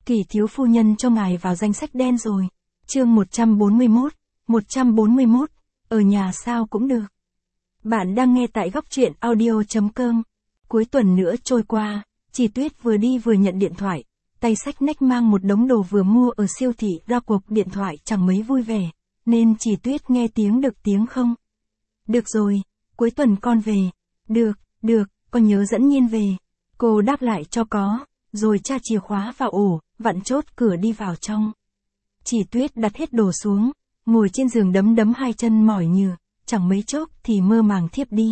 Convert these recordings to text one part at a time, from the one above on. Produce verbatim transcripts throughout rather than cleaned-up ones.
Kỳ thiếu phu nhân cho ngài vào danh sách đen rồi. Chương một trăm bốn mươi mốt, một trăm bốn mươi mốt, ở nhà sao cũng được. Bạn đang nghe tại góc truyện audio chấm com. Cuối tuần nữa trôi qua, chị Tuyết vừa đi vừa nhận điện thoại, tay xách nách mang một đống đồ vừa mua ở siêu thị ra cuộc điện thoại chẳng mấy vui vẻ, nên chị Tuyết nghe tiếng được tiếng không. Được rồi, cuối tuần con về. Được, được, con nhớ dẫn Nhiên về. Cô đáp lại cho có, rồi tra chìa khóa vào ổ, vặn chốt cửa đi vào trong. Chị Tuyết đặt hết đồ xuống, ngồi trên giường đấm đấm hai chân mỏi nhừ, chẳng mấy chốc thì mơ màng thiếp đi.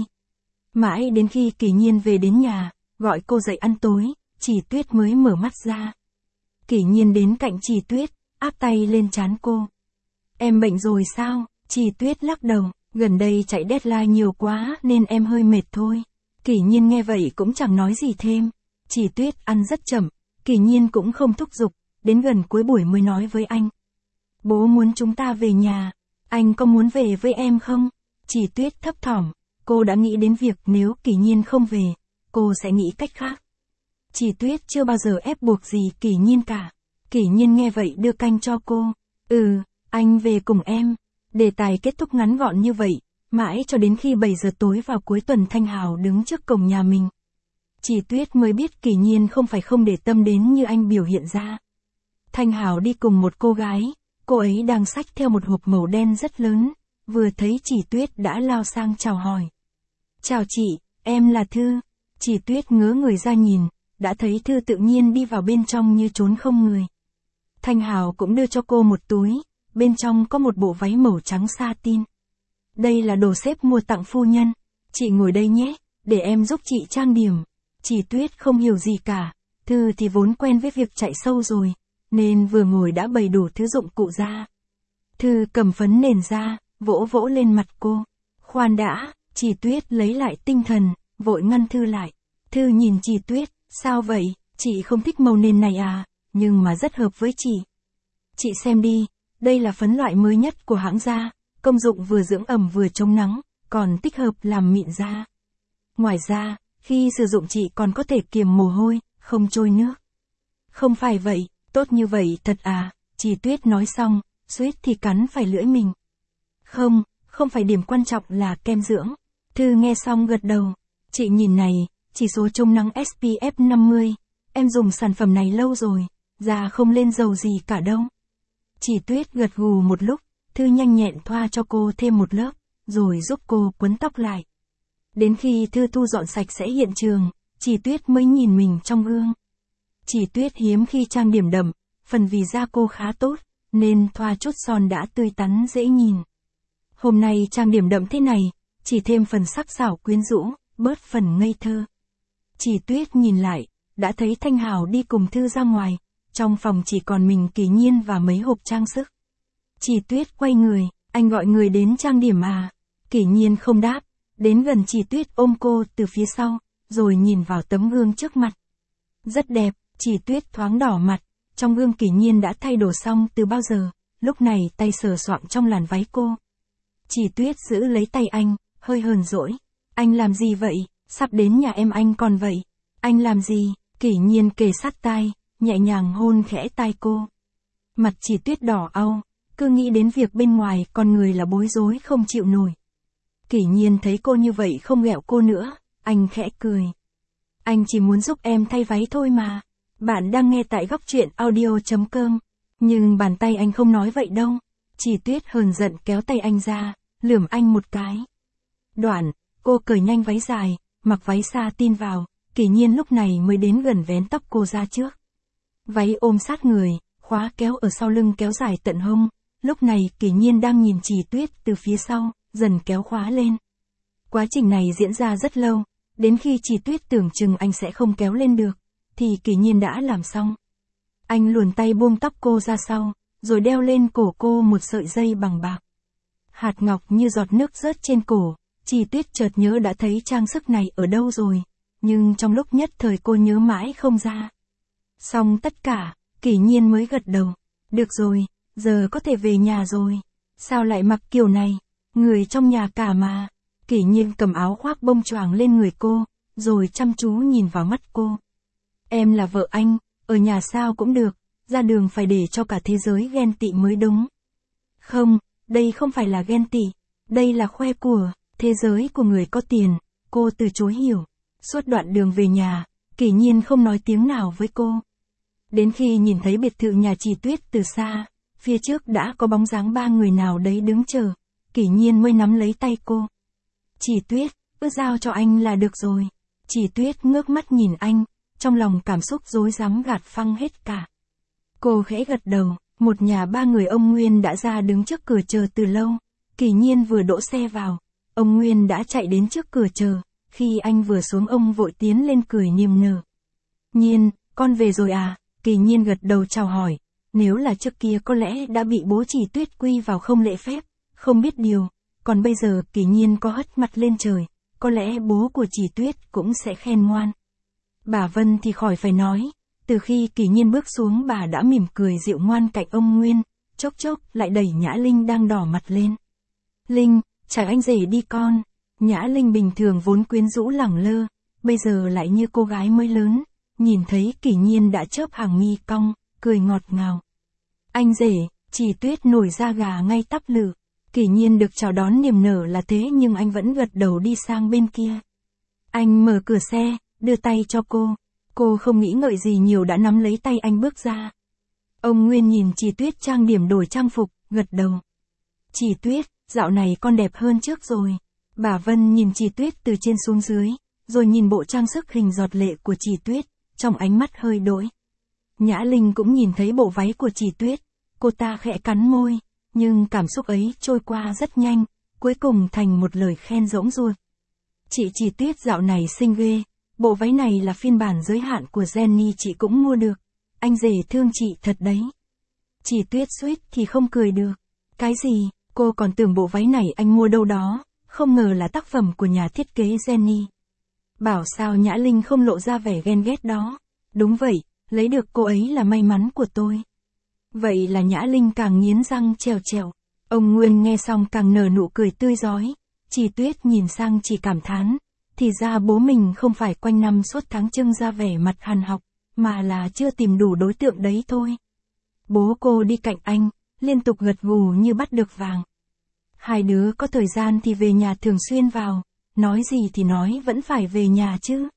Mãi đến khi Kỳ Nhiên về đến nhà, gọi cô dậy ăn tối, chị Tuyết mới mở mắt ra. Kỳ Nhiên đến cạnh chị Tuyết, áp tay lên trán cô. Em bệnh rồi sao? Chị Tuyết lắc đầu, gần đây chạy deadline nhiều quá nên em hơi mệt thôi. Kỳ Nhiên nghe vậy cũng chẳng nói gì thêm. Chị Tuyết ăn rất chậm, Kỳ Nhiên cũng không thúc giục, đến gần cuối buổi mới nói với anh. Bố muốn chúng ta về nhà, anh có muốn về với em không? Chị Tuyết thấp thỏm, cô đã nghĩ đến việc nếu Kỳ Nhiên không về, cô sẽ nghĩ cách khác. Chị Tuyết chưa bao giờ ép buộc gì Kỳ Nhiên cả. Kỳ Nhiên nghe vậy đưa canh cho cô. Ừ, anh về cùng em. Đề tài kết thúc ngắn gọn như vậy, mãi cho đến khi bảy giờ tối vào cuối tuần Thanh Hào đứng trước cổng nhà mình. Chị Tuyết mới biết Kỳ Nhiên không phải không để tâm đến như anh biểu hiện ra. Thanh Hào đi cùng một cô gái, cô ấy đang xách theo một hộp màu đen rất lớn, vừa thấy chị Tuyết đã lao sang chào hỏi. Chào chị, em là Thư. Chị Tuyết ngớ người ra nhìn, đã thấy Thư tự nhiên đi vào bên trong như trốn không người. Thanh Hào cũng đưa cho cô một túi, bên trong có một bộ váy màu trắng satin. Đây là đồ sếp mua tặng phu nhân, chị ngồi đây nhé, để em giúp chị trang điểm. Chị Tuyết không hiểu gì cả, Thư thì vốn quen với việc chạy sâu rồi, nên vừa ngồi đã bày đủ thứ dụng cụ ra. Thư cầm phấn nền ra, vỗ vỗ lên mặt cô. Khoan đã, chị Tuyết lấy lại tinh thần, vội ngăn Thư lại. Thư nhìn chị Tuyết, sao vậy, chị không thích màu nền này à, nhưng mà rất hợp với chị. Chị xem đi, đây là phấn loại mới nhất của hãng da, công dụng vừa dưỡng ẩm vừa chống nắng, còn tích hợp làm mịn da. Ngoài ra, khi sử dụng chị còn có thể kiềm mồ hôi, không trôi nước. Không phải vậy, tốt như vậy thật à, chị Tuyết nói xong, suýt thì cắn phải lưỡi mình. Không, không phải điểm quan trọng là kem dưỡng. Thư nghe xong gật đầu. Chị nhìn này, chỉ số chống nắng ét pê ép năm mươi, em dùng sản phẩm này lâu rồi, da không lên dầu gì cả đâu. Chị Tuyết gật gù một lúc, Thư nhanh nhẹn thoa cho cô thêm một lớp, rồi giúp cô quấn tóc lại. Đến khi Thư thu dọn sạch sẽ hiện trường, chị Tuyết mới nhìn mình trong gương. Chị Tuyết hiếm khi trang điểm đậm, phần vì da cô khá tốt, nên thoa chút son đã tươi tắn dễ nhìn. Hôm nay trang điểm đậm thế này, chỉ thêm phần sắc sảo quyến rũ, bớt phần ngây thơ. Chị Tuyết nhìn lại, đã thấy Thanh Hào đi cùng Thư ra ngoài, trong phòng chỉ còn mình Kỳ Nhiên và mấy hộp trang sức. Chị Tuyết quay người, anh gọi người đến trang điểm à? Kỳ Nhiên không đáp, đến gần chị Tuyết ôm cô từ phía sau, rồi nhìn vào tấm gương trước mặt. Rất đẹp, chị Tuyết thoáng đỏ mặt, trong gương Kỳ Nhiên đã thay đồ xong từ bao giờ, lúc này tay sờ soạng trong làn váy cô. Chị Tuyết giữ lấy tay anh, hơi hờn dỗi. Anh làm gì vậy, sắp đến nhà em anh còn vậy. Anh làm gì? Kỳ Nhiên kề sát tai, nhẹ nhàng hôn khẽ tai cô. Mặt chị Tuyết đỏ au, cứ nghĩ đến việc bên ngoài con người là bối rối không chịu nổi. Kỳ Nhiên thấy cô như vậy không ghẹo cô nữa, anh khẽ cười. Anh chỉ muốn giúp em thay váy thôi mà. Bạn đang nghe tại góc truyện audio chấm com. Nhưng bàn tay anh không nói vậy đâu. Chị Tuyết hờn giận kéo tay anh ra, lườm anh một cái. Đoạn, cô cởi nhanh váy dài, mặc váy satin vào, Kỳ Nhiên lúc này mới đến gần vén tóc cô ra trước. Váy ôm sát người, khóa kéo ở sau lưng kéo dài tận hông, lúc này Kỳ Nhiên đang nhìn chị Tuyết từ phía sau, dần kéo khóa lên. Quá trình này diễn ra rất lâu, đến khi chị Tuyết tưởng chừng anh sẽ không kéo lên được, thì Kỳ Nhiên đã làm xong. Anh luồn tay buông tóc cô ra sau, rồi đeo lên cổ cô một sợi dây bằng bạc. Hạt ngọc như giọt nước rớt trên cổ, chị Tuyết chợt nhớ đã thấy trang sức này ở đâu rồi, nhưng trong lúc nhất thời cô nhớ mãi không ra. Xong tất cả, Kỳ Nhiên mới gật đầu. Được rồi, giờ có thể về nhà rồi. Sao lại mặc kiểu này? Người trong nhà cả mà. Kỳ Nhiên cầm áo khoác bông choàng lên người cô, rồi chăm chú nhìn vào mắt cô. Em là vợ anh, ở nhà sao cũng được, ra đường phải để cho cả thế giới ghen tị mới đúng. Không, đây không phải là ghen tị, đây là khoe của, thế giới của người có tiền, cô từ chối hiểu. Suốt đoạn đường về nhà, Kỷ Nhiên không nói tiếng nào với cô. Đến khi nhìn thấy biệt thự nhà chị Tuyết từ xa, phía trước đã có bóng dáng ba người nào đấy đứng chờ, Kỷ Nhiên mới nắm lấy tay cô. Chị Tuyết, cứ giao cho anh là được rồi. Chị Tuyết ngước mắt nhìn anh, trong lòng cảm xúc rối rắm gạt phăng hết cả. Cô khẽ gật đầu, một nhà ba người ông Nguyên đã ra đứng trước cửa chờ từ lâu. Kỷ Nhiên vừa đỗ xe vào, ông Nguyên đã chạy đến trước cửa chờ, khi anh vừa xuống ông vội tiến lên cười niềm nở. Nhiên, con về rồi à? Kỷ Nhiên gật đầu chào hỏi, nếu là trước kia có lẽ đã bị bố chị Tuyết quy vào không lễ phép, không biết điều, còn bây giờ Kỷ Nhiên có hất mặt lên trời, có lẽ bố của chị Tuyết cũng sẽ khen ngoan. Bà Vân thì khỏi phải nói, từ khi Kỷ Nhiên bước xuống bà đã mỉm cười dịu ngoan cạnh ông Nguyên, chốc chốc lại đẩy Nhã Linh đang đỏ mặt lên. Linh, chào anh rể đi con. Nhã Linh bình thường vốn quyến rũ lẳng lơ, bây giờ lại như cô gái mới lớn, nhìn thấy Kỷ Nhiên đã chớp hàng mi cong, cười ngọt ngào. Anh rể, chị Tuyết nổi da gà ngay tắp lự. Kỷ Nhiên được chào đón niềm nở là thế nhưng anh vẫn gật đầu đi sang bên kia. Anh mở cửa xe, đưa tay cho cô. Cô không nghĩ ngợi gì nhiều đã nắm lấy tay anh bước ra. Ông Nguyên nhìn chị Tuyết trang điểm đổi trang phục, gật đầu. Chị Tuyết, dạo này con đẹp hơn trước rồi. Bà Vân nhìn chị Tuyết từ trên xuống dưới, rồi nhìn bộ trang sức hình giọt lệ của chị Tuyết, trong ánh mắt hơi đổi. Nhã Linh cũng nhìn thấy bộ váy của chị Tuyết, cô ta khẽ cắn môi, nhưng cảm xúc ấy trôi qua rất nhanh, cuối cùng thành một lời khen rỗng ruột. Chị chị Tuyết dạo này xinh ghê, bộ váy này là phiên bản giới hạn của Jenny chị cũng mua được, anh rể thương chị thật đấy. Chị Tuyết suýt thì không cười được, cái gì, cô còn tưởng bộ váy này anh mua đâu đó, không ngờ là tác phẩm của nhà thiết kế Jenny. Bảo sao Nhã Linh không lộ ra vẻ ghen ghét đó, đúng vậy, lấy được cô ấy là may mắn của tôi. Vậy là Nhã Linh càng nghiến răng trèo trèo. Ông Nguyên nghe xong càng nở nụ cười tươi rói. Chị Tuyết nhìn sang chỉ cảm thán. Thì ra bố mình không phải quanh năm suốt tháng trưng ra vẻ mặt hằn học, mà là chưa tìm đủ đối tượng đấy thôi. Bố cô đi cạnh anh, liên tục gật gù như bắt được vàng. Hai đứa có thời gian thì về nhà thường xuyên vào, nói gì thì nói vẫn phải về nhà chứ.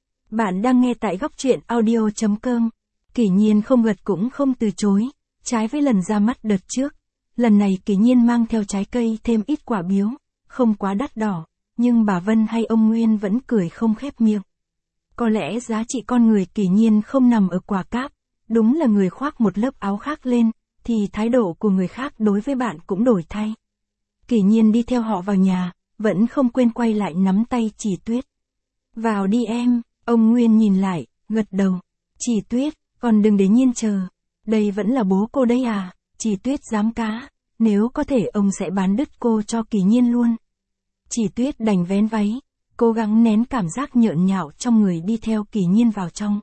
Bạn đang nghe tại góc truyện audio chấm com. Kỷ Nhiên không gật cũng không từ chối. Trái với lần ra mắt đợt trước, lần này Kỷ Nhiên mang theo trái cây thêm ít quả biếu, không quá đắt đỏ, nhưng bà Vân hay ông Nguyên vẫn cười không khép miệng. Có lẽ giá trị con người Kỷ Nhiên không nằm ở quả cáp, đúng là người khoác một lớp áo khác lên, thì thái độ của người khác đối với bạn cũng đổi thay. Kỷ Nhiên đi theo họ vào nhà, vẫn không quên quay lại nắm tay chị Tuyết. Vào đi em, ông Nguyên nhìn lại, gật đầu. Chị Tuyết, còn đừng để Nhiên chờ. Đây vẫn là bố cô đấy à, chị Tuyết dám cá, nếu có thể ông sẽ bán đứt cô cho Kỷ Nhiên luôn. Chị Tuyết đành vén váy, cố gắng nén cảm giác nhợn nhạo trong người đi theo Kỷ Nhiên vào trong.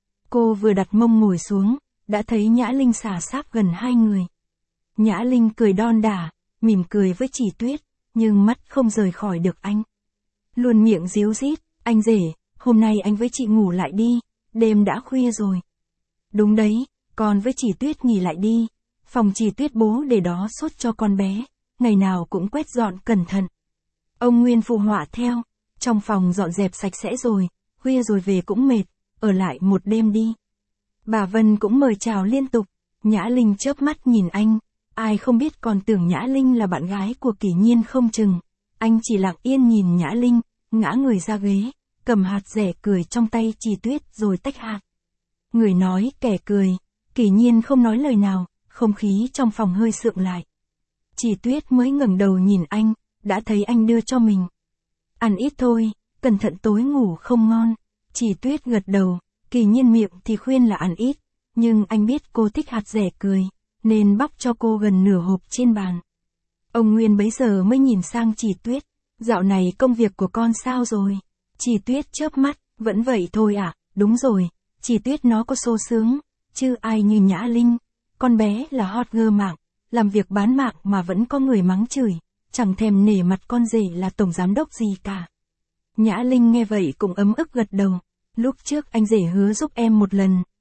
Cô vừa đặt mông ngồi xuống, đã thấy Nhã Linh xà xáp gần hai người. Nhã Linh cười đon đả, mỉm cười với chị Tuyết, nhưng mắt không rời khỏi được anh. Luôn miệng díu dít, anh rể, hôm nay anh với chị ngủ lại đi, đêm đã khuya rồi. Đúng đấy, con với chị Tuyết nghỉ lại đi, phòng chị Tuyết bố để đó suốt cho con bé, ngày nào cũng quét dọn cẩn thận. Ông Nguyên phụ họa theo, trong phòng dọn dẹp sạch sẽ rồi, khuya rồi về cũng mệt, ở lại một đêm đi. Bà Vân cũng mời chào liên tục, Nhã Linh chớp mắt nhìn anh, ai không biết còn tưởng Nhã Linh là bạn gái của Kỷ Nhiên không chừng. Anh chỉ lặng yên nhìn Nhã Linh, ngã người ra ghế, cầm hạt dẻ cười trong tay chị Tuyết rồi tách hạt. Người nói kẻ cười, Kỷ Nhiên không nói lời nào, không khí trong phòng hơi sượng lại. Chị Tuyết mới ngẩng đầu nhìn anh, đã thấy anh đưa cho mình. Ăn ít thôi, cẩn thận tối ngủ không ngon. Chị Tuyết gật đầu, Kỷ Nhiên miệng thì khuyên là ăn ít, nhưng anh biết cô thích hạt dẻ cười, nên bóc cho cô gần nửa hộp trên bàn. Ông Nguyên bấy giờ mới nhìn sang chị Tuyết, dạo này công việc của con sao rồi? Chị Tuyết chớp mắt, vẫn vậy thôi à, đúng rồi, chị Tuyết nó có xô xướng, chứ ai như Nhã Linh, con bé là hot girl mạng, làm việc bán mạng mà vẫn có người mắng chửi, chẳng thèm nể mặt con rể là tổng giám đốc gì cả. Nhã Linh nghe vậy cũng ấm ức gật đầu, lúc trước anh rể hứa giúp em một lần,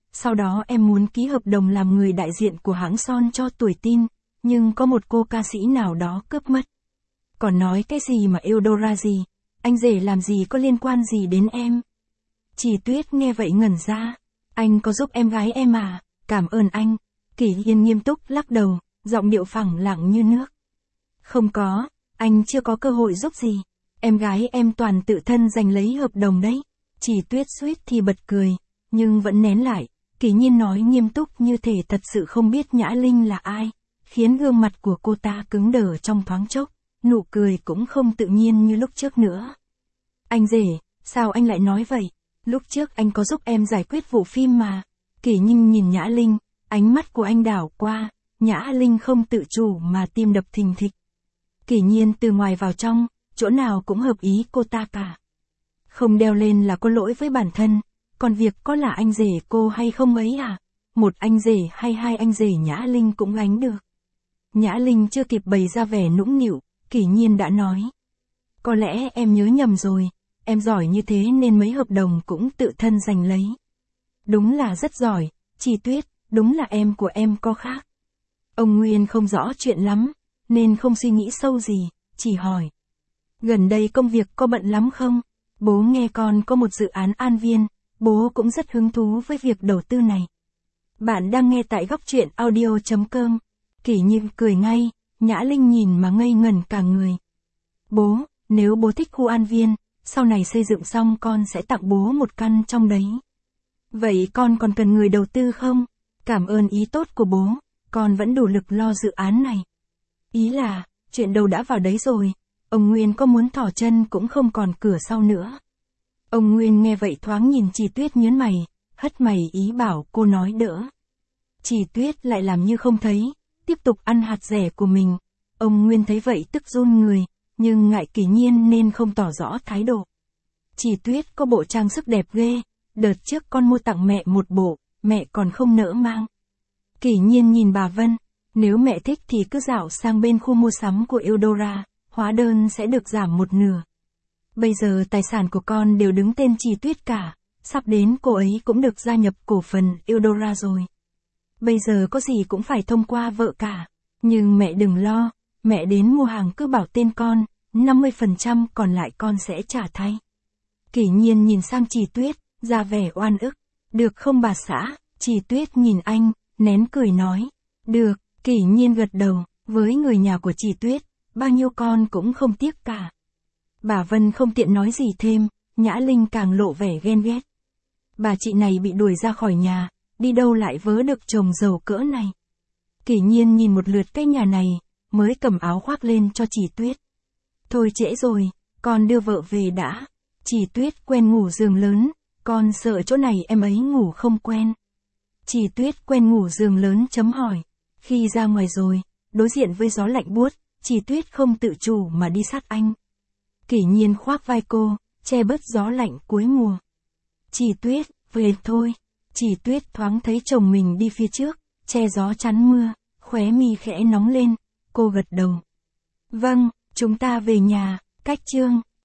sau đó em muốn ký hợp đồng làm người đại diện của hãng son cho Tuổi Tin, nhưng có một cô ca sĩ nào đó cướp mất. Còn nói cái gì mà Eudora gì, anh rể làm gì có liên quan gì đến em. Chỉ Tuyết nghe vậy ngẩn ra, anh có giúp em gái em à, cảm ơn anh. Kỷ Hiên nghiêm túc lắc đầu, giọng điệu phẳng lặng như nước. Không có, anh chưa có cơ hội giúp gì, em gái em toàn tự thân giành lấy hợp đồng đấy. Chỉ Tuyết suýt thì bật cười, nhưng vẫn nén lại. Kỷ Nhiên nói nghiêm túc như thể thật sự không biết Nhã Linh là ai, khiến gương mặt của cô ta cứng đờ trong thoáng chốc, nụ cười cũng không tự nhiên như lúc trước nữa. Anh rể, sao anh lại nói vậy? Lúc trước anh có giúp em giải quyết vụ phim mà. Kỷ Nhiên nhìn Nhã Linh, ánh mắt của anh đảo qua, Nhã Linh không tự chủ mà tim đập thình thịch. Kỷ Nhiên từ ngoài vào trong, chỗ nào cũng hợp ý cô ta cả. Không đeo lên là có lỗi với bản thân, còn việc có là anh rể cô hay không ấy à? Một anh rể hay hai anh rể Nhã Linh cũng gánh được. Nhã Linh chưa kịp bày ra vẻ nũng nịu, Kỷ Nhiên đã nói. Có lẽ em nhớ nhầm rồi, em giỏi như thế nên mấy hợp đồng cũng tự thân giành lấy. Đúng là rất giỏi, Chỉ Tuyết, đúng là em của em có khác. Ông Nguyên không rõ chuyện lắm, nên không suy nghĩ sâu gì, chỉ hỏi. Gần đây công việc có bận lắm không? Bố nghe con có một dự án An Viên, bố cũng rất hứng thú với việc đầu tư này. Bạn đang nghe tại góc truyện audio chấm com. Kỷ Nhiên cười ngay, Nhã Linh nhìn mà ngây ngẩn cả người. Bố, nếu bố thích khu An Viên, sau này xây dựng xong con sẽ tặng bố một căn trong đấy. Vậy con còn cần người đầu tư không? Cảm ơn ý tốt của bố, con vẫn đủ lực lo dự án này. Ý là, chuyện đâu đã vào đấy rồi, ông Nguyên có muốn thỏ chân cũng không còn cửa sau nữa. Ông Nguyên nghe vậy thoáng nhìn Chỉ Tuyết nhớn mày, hất mày ý bảo cô nói đỡ. Chỉ Tuyết lại làm như không thấy, tiếp tục ăn hạt rẻ của mình. Ông Nguyên thấy vậy tức run người, nhưng ngại Kỷ Nhiên nên không tỏ rõ thái độ. Chỉ Tuyết có bộ trang sức đẹp ghê, đợt trước con mua tặng mẹ một bộ, mẹ còn không nỡ mang. Kỷ Nhiên nhìn bà Vân, nếu mẹ thích thì cứ dạo sang bên khu mua sắm của Eudora, hóa đơn sẽ được giảm một nửa. Bây giờ tài sản của con đều đứng tên Chỉ Tuyết cả, sắp đến cô ấy cũng được gia nhập cổ phần Eudora rồi. Bây giờ có gì cũng phải thông qua vợ cả, nhưng mẹ đừng lo, mẹ đến mua hàng cứ bảo tên con, năm mươi phần trăm còn lại con sẽ trả thay. Kỷ Nhiên nhìn sang Chỉ Tuyết, ra vẻ oan ức. Được không bà xã? Chỉ Tuyết nhìn anh, nén cười nói. Được, Kỷ Nhiên gật đầu, với người nhà của Chỉ Tuyết, bao nhiêu con cũng không tiếc cả. Bà Vân không tiện nói gì thêm, Nhã Linh càng lộ vẻ ghen ghét. Bà chị này bị đuổi ra khỏi nhà, đi đâu lại vớ được chồng giàu cỡ này. Kỷ Nhiên nhìn một lượt cái nhà này, mới cầm áo khoác lên cho Chỉ Tuyết. Thôi trễ rồi, con đưa vợ về đã. Chỉ Tuyết quen ngủ giường lớn, con sợ chỗ này em ấy ngủ không quen. Chỉ Tuyết quen ngủ giường lớn chấm hỏi. Khi ra ngoài rồi, đối diện với gió lạnh buốt, Chỉ Tuyết không tự chủ mà đi sát anh. Kỷ Nhiên khoác vai cô, che bớt gió lạnh cuối mùa. Chỉ Tuyết, về thôi. Chỉ Tuyết thoáng thấy chồng mình đi phía trước, che gió chắn mưa, khóe mi khẽ nóng lên, cô gật đầu. Vâng, chúng ta về nhà, cách chương.